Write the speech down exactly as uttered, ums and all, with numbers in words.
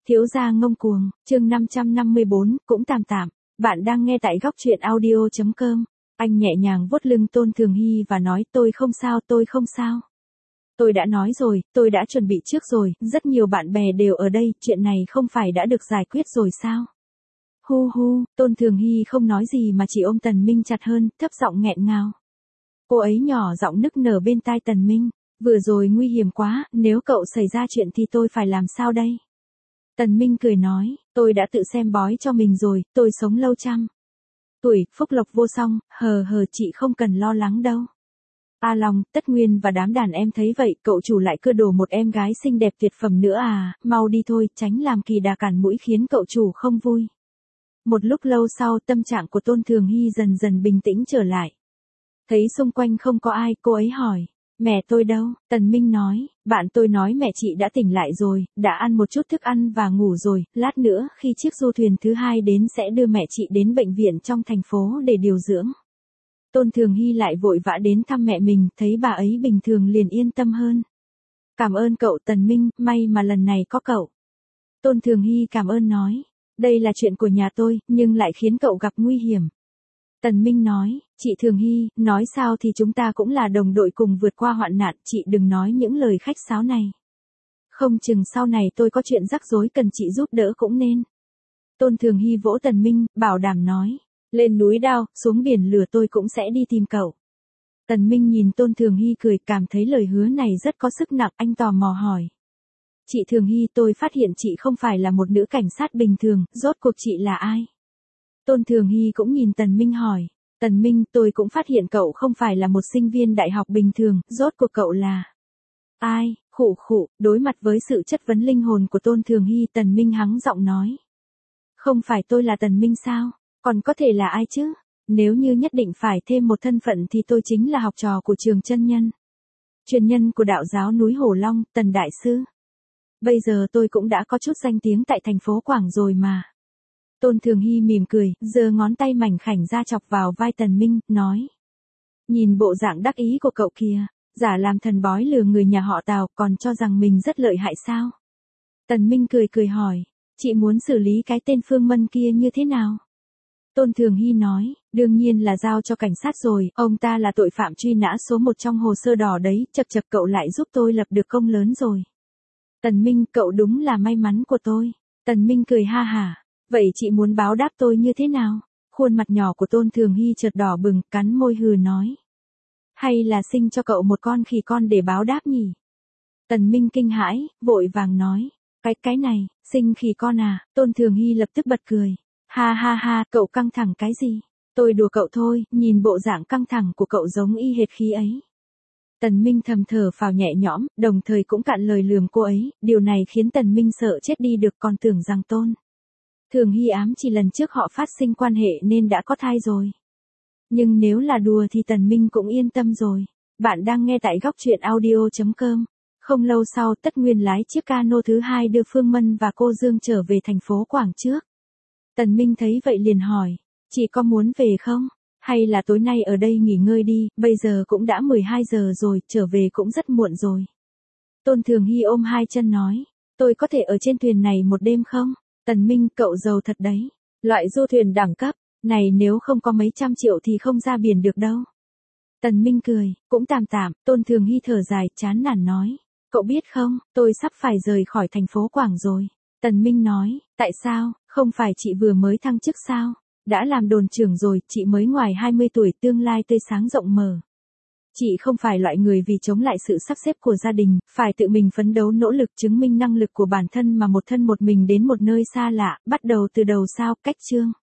Thiếu gia ngông cuồng, chương năm trăm năm mươi bốn, cũng tạm tạm. Bạn đang nghe tại góc truyện audio chấm com. Anh nhẹ nhàng vuốt lưng Tôn Thường Hy và nói tôi không sao, tôi không sao. Tôi đã nói rồi, tôi đã chuẩn bị trước rồi, rất nhiều bạn bè đều ở đây, chuyện này không phải đã được giải quyết rồi sao? Hu hu, Tôn Thường Hy không nói gì mà chỉ ôm Tần Minh chặt hơn, thấp giọng nghẹn ngào. Cô ấy nhỏ giọng nức nở bên tai Tần Minh, vừa rồi nguy hiểm quá, nếu cậu xảy ra chuyện thì tôi phải làm sao đây? Tần Minh cười nói, tôi đã tự xem bói cho mình rồi, tôi sống lâu trăm tuổi, phúc lộc vô song, hờ hờ chị không cần lo lắng đâu. A Long, Tất Nguyên và đám đàn em thấy vậy, cậu chủ lại cưa đổ một em gái xinh đẹp tuyệt phẩm nữa à, mau đi thôi, tránh làm kỳ đà cản mũi khiến cậu chủ không vui. Một lúc lâu sau, tâm trạng của Tôn Thường Hy dần dần bình tĩnh trở lại. Thấy xung quanh không có ai, cô ấy hỏi, mẹ tôi đâu? Tần Minh nói, bạn tôi nói mẹ chị đã tỉnh lại rồi, đã ăn một chút thức ăn và ngủ rồi, lát nữa khi chiếc du thuyền thứ hai đến sẽ đưa mẹ chị đến bệnh viện trong thành phố để điều dưỡng. Tôn Thường Hy lại vội vã đến thăm mẹ mình, thấy bà ấy bình thường liền yên tâm hơn. Cảm ơn cậu Tần Minh, may mà lần này có cậu. Tôn Thường Hy cảm ơn nói, đây là chuyện của nhà tôi, nhưng lại khiến cậu gặp nguy hiểm. Tần Minh nói, chị Thường Hy, nói sao thì chúng ta cũng là đồng đội cùng vượt qua hoạn nạn, chị đừng nói những lời khách sáo này. Không chừng sau này tôi có chuyện rắc rối cần chị giúp đỡ cũng nên. Tôn Thường Hy vỗ Tần Minh, bảo đảm nói, lên núi đao, xuống biển lửa tôi cũng sẽ đi tìm cậu. Tần Minh nhìn Tôn Thường Hy cười, cảm thấy lời hứa này rất có sức nặng, anh tò mò hỏi. Chị Thường Hy, tôi phát hiện chị không phải là một nữ cảnh sát bình thường, rốt cuộc chị là ai? Tôn Thường Hy cũng nhìn Tần Minh hỏi. Tần Minh, tôi cũng phát hiện cậu không phải là một sinh viên đại học bình thường, rốt cuộc cậu là ai? Khụ khụ, đối mặt với sự chất vấn linh hồn của Tôn Thường Hy, Tần Minh hắng giọng nói. Không phải tôi là Tần Minh sao? Còn có thể là ai chứ? Nếu như nhất định phải thêm một thân phận thì tôi chính là học trò của Trường Chân Nhân, truyền nhân của đạo giáo núi Hổ Long, Tần Đại Sư. Bây giờ tôi cũng đã có chút danh tiếng tại thành phố Quảng rồi mà. Tôn Thường Hy mỉm cười, giơ ngón tay mảnh khảnh ra chọc vào vai Tần Minh, nói. Nhìn bộ dạng đắc ý của cậu kìa, giả làm thần bói lừa người nhà họ Tào còn cho rằng mình rất lợi hại sao? Tần Minh cười cười hỏi, chị muốn xử lý cái tên Phương Mân kia như thế nào? Tôn Thường Hy nói, đương nhiên là giao cho cảnh sát rồi, ông ta là tội phạm truy nã số một trong hồ sơ đỏ đấy, chật chật cậu lại giúp tôi lập được công lớn rồi. Tần Minh, cậu đúng là may mắn của tôi. Tần Minh cười ha hả. Vậy chị muốn báo đáp tôi như thế nào? Khuôn mặt nhỏ của Tôn Thường Hy chợt đỏ bừng, cắn môi hừ nói. Hay là sinh cho cậu một con khỉ con để báo đáp nhỉ? Tần Minh kinh hãi, vội vàng nói. Cái cái này, sinh khỉ con à? Tôn Thường Hy lập tức bật cười. Ha ha ha, cậu căng thẳng cái gì? Tôi đùa cậu thôi, nhìn bộ dạng căng thẳng của cậu giống y hệt khí ấy. Tần Minh thầm thở phào nhẹ nhõm, đồng thời cũng cạn lời lườm cô ấy, điều này khiến Tần Minh sợ chết đi được, còn tưởng rằng Tôn Thường Hy ám chỉ lần trước họ phát sinh quan hệ nên đã có thai rồi. Nhưng nếu là đùa thì Tần Minh cũng yên tâm rồi. Bạn đang nghe tại góc truyện audio chấm com. Không lâu sau, Tất Nguyên lái chiếc cano thứ hai đưa Phương Mân và cô Dương trở về thành phố Quảng trước. Tần Minh thấy vậy liền hỏi, chị có muốn về không? Hay là tối nay ở đây nghỉ ngơi đi, bây giờ cũng đã mười hai giờ rồi, trở về cũng rất muộn rồi. Tôn Thường Hy ôm hai chân nói, tôi có thể ở trên thuyền này một đêm không? Tần Minh, cậu giàu thật đấy. Loại du thuyền đẳng cấp này nếu không có mấy trăm triệu thì không ra biển được đâu. Tần Minh cười, cũng tạm tạm. Tôn Thường Hy thở dài, chán nản nói, cậu biết không, tôi sắp phải rời khỏi thành phố Quảng rồi. Tần Minh nói, tại sao, không phải chị vừa mới thăng chức sao? Đã làm đồn trưởng rồi, chị mới ngoài hai mươi tuổi, tương lai tươi sáng rộng mở. Chị không phải loại người vì chống lại sự sắp xếp của gia đình, phải tự mình phấn đấu nỗ lực chứng minh năng lực của bản thân mà một thân một mình đến một nơi xa lạ, bắt đầu từ đầu sao, cách chương.